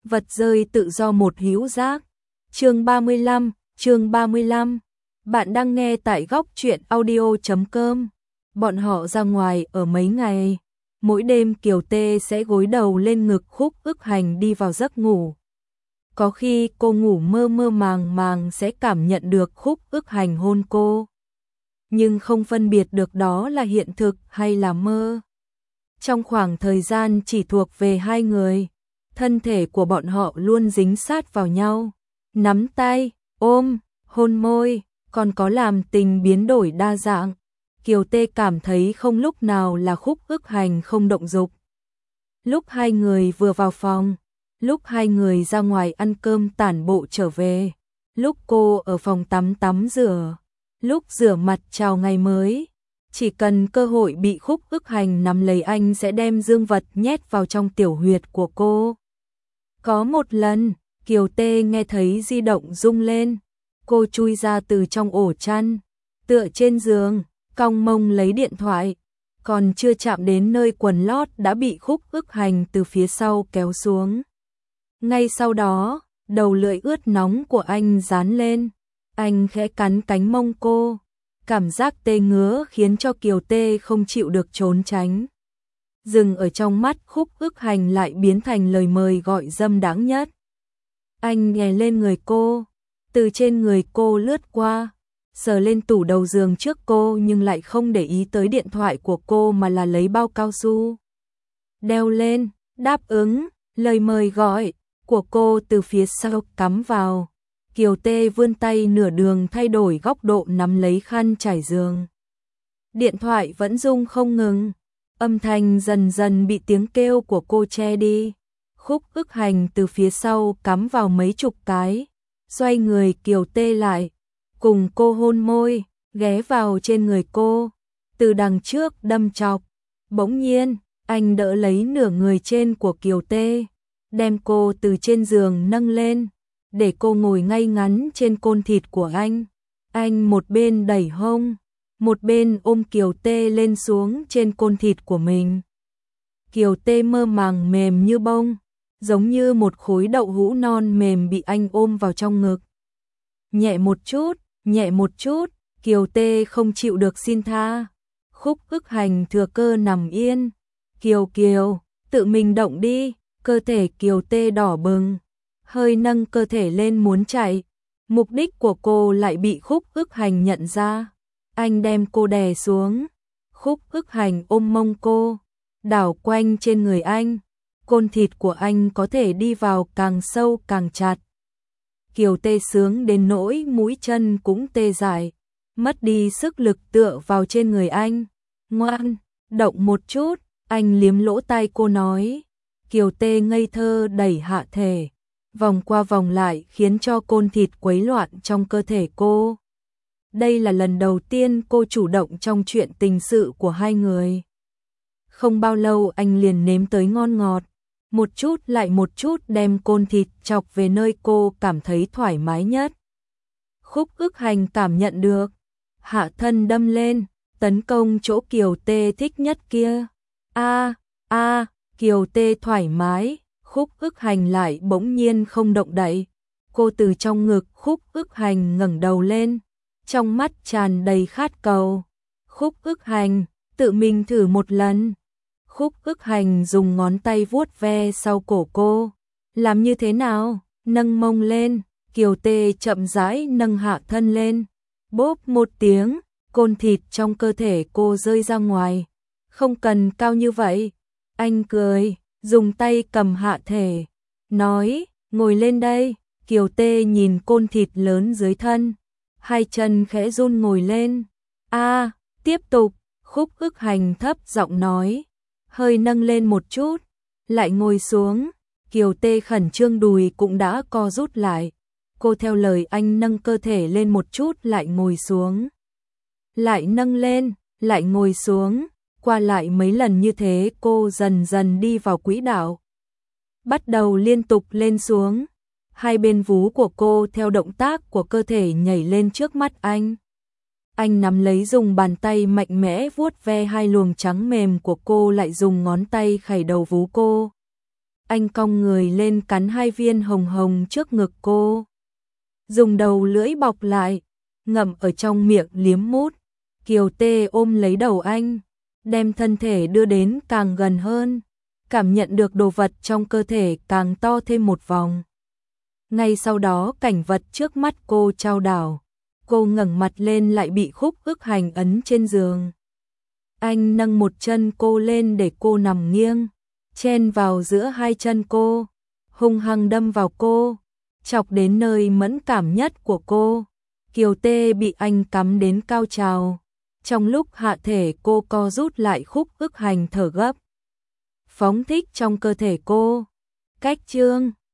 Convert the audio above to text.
vật rơi tự do một hữu giác. Chương 35. Bạn đang nghe tại góc truyện audio.com. Bọn họ ra ngoài ở mấy ngày. Mỗi đêm Kiều Tê sẽ gối đầu lên ngực Khúc Ức Hành đi vào giấc ngủ. Có khi cô ngủ mơ mơ màng màng sẽ cảm nhận được Khúc Ức Hành hôn cô. Nhưng không phân biệt được đó là hiện thực hay là mơ. Trong khoảng thời gian chỉ thuộc về hai người, thân thể của bọn họ luôn dính sát vào nhau, nắm tay, ôm, hôn môi, còn có làm tình biến đổi đa dạng. Kiều Tê cảm thấy không lúc nào là Khúc Ức Hành không động dục. Lúc hai người vừa vào phòng, lúc hai người ra ngoài ăn cơm tản bộ trở về, lúc cô ở phòng tắm rửa, lúc rửa mặt chào ngày mới. Chỉ cần cơ hội bị Khúc Ức Hành nắm lấy anh sẽ đem dương vật nhét vào trong tiểu huyệt của cô. Có một lần, Kiều Tê nghe thấy di động rung lên. Cô chui ra từ trong ổ chăn, tựa trên giường, cong mông lấy điện thoại. Còn chưa chạm đến nơi quần lót đã bị Khúc Ức Hành từ phía sau kéo xuống. Ngay sau đó, đầu lưỡi ướt nóng của anh dán lên. Anh khẽ cắn cánh mông cô. Cảm giác tê ngứa khiến cho Kiều Tê không chịu được trốn tránh. Dừng ở trong mắt Khúc Ức Hành lại biến thành lời mời gọi dâm đáng nhất. Anh nhè lên người cô, từ trên người cô lướt qua, sờ lên tủ đầu giường trước cô nhưng lại không để ý tới điện thoại của cô mà là lấy bao cao su. Đeo lên, đáp ứng, lời mời gọi của cô từ phía sau cắm vào. Kiều Tê vươn tay nửa đường thay đổi góc độ nắm lấy khăn trải giường. Điện thoại vẫn rung không ngừng, âm thanh dần dần bị tiếng kêu của cô che đi. Khúc Ức Hành từ phía sau cắm vào mấy chục cái, xoay người Kiều Tê lại, cùng cô hôn môi, ghé vào trên người cô, từ đằng trước đâm chọc. Bỗng nhiên, anh đỡ lấy nửa người trên của Kiều Tê, đem cô từ trên giường nâng lên, để cô ngồi ngay ngắn trên côn thịt của anh. Anh một bên đẩy hông, một bên ôm Kiều Tê lên xuống trên côn thịt của mình. Kiều Tê mơ màng mềm như bông, giống như một khối đậu hũ non mềm bị anh ôm vào trong ngực. Nhẹ một chút, Kiều Tê không chịu được xin tha. Khúc Ức Hành thừa cơ nằm yên. Kiều, tự mình động đi. Cơ thể Kiều Tê đỏ bừng, hơi nâng cơ thể lên muốn chạy. Mục đích của cô lại bị Khúc Ức Hành nhận ra. Anh đem cô đè xuống. Khúc Ức Hành ôm mông cô, đảo quanh trên người anh. Côn thịt của anh có thể đi vào càng sâu càng chặt. Kiều Tê sướng đến nỗi mũi chân cũng tê dại, mất đi sức lực tựa vào trên người anh. Ngoan, động một chút, anh liếm lỗ tai cô nói. Kiều Tê ngây thơ đẩy hạ thể, vòng qua vòng lại khiến cho côn thịt quấy loạn trong cơ thể cô. Đây là lần đầu tiên cô chủ động trong chuyện tình sự của hai người. Không bao lâu anh liền nếm tới ngon ngọt, một chút lại một chút đem côn thịt chọc về nơi cô cảm thấy thoải mái nhất. Khúc Ức Hành cảm nhận được, hạ thân đâm lên, tấn công chỗ Kiều Tê thích nhất kia. Kiều Tê thoải mái, Khúc Ức Hành lại bỗng nhiên không động đậy. Cô từ trong ngực Khúc Ức Hành ngẩng đầu lên, trong mắt tràn đầy khát cầu. Khúc Ức Hành, tự mình thử một lần. Khúc Ức Hành dùng ngón tay vuốt ve sau cổ cô. Làm như thế nào? Nâng mông lên. Kiều Tê chậm rãi nâng hạ thân lên. Bốp một tiếng, côn thịt trong cơ thể cô rơi ra ngoài. Không cần cao như vậy. Anh cười, dùng tay cầm hạ thể, nói, ngồi lên đây. Kiều Tê nhìn côn thịt lớn dưới thân, hai chân khẽ run ngồi lên. Tiếp tục, Khúc Ức Hành thấp giọng nói, hơi nâng lên một chút, lại ngồi xuống. Kiều Tê khẩn trương đùi cũng đã co rút lại. Cô theo lời anh nâng cơ thể lên một chút lại ngồi xuống. Lại nâng lên, lại ngồi xuống. Qua lại mấy lần như thế cô dần dần đi vào quỹ đạo. Bắt đầu liên tục lên xuống. Hai bên vú của cô theo động tác của cơ thể nhảy lên trước mắt anh. Anh nắm lấy dùng bàn tay mạnh mẽ vuốt ve hai luồng trắng mềm của cô lại dùng ngón tay khẩy đầu vú cô. Anh cong người lên cắn 2 viên hồng hồng trước ngực cô. Dùng đầu lưỡi bọc lại, ngậm ở trong miệng liếm mút. Kiều Tê ôm lấy đầu anh, đem thân thể đưa đến càng gần hơn, cảm nhận được đồ vật trong cơ thể càng to thêm một vòng. Ngay sau đó cảnh vật trước mắt cô chao đảo, cô ngẩng mặt lên lại bị Khúc Ức Hành ấn trên giường. Anh nâng một chân cô lên để cô nằm nghiêng, chen vào giữa 2 chân cô, hung hăng đâm vào cô, chọc đến nơi mẫn cảm nhất của cô. Kiều Tê bị anh cắm đến cao trào. Trong lúc hạ thể cô co rút lại, Khúc Ức Hành thở gấp, phóng thích trong cơ thể cô. Cách chương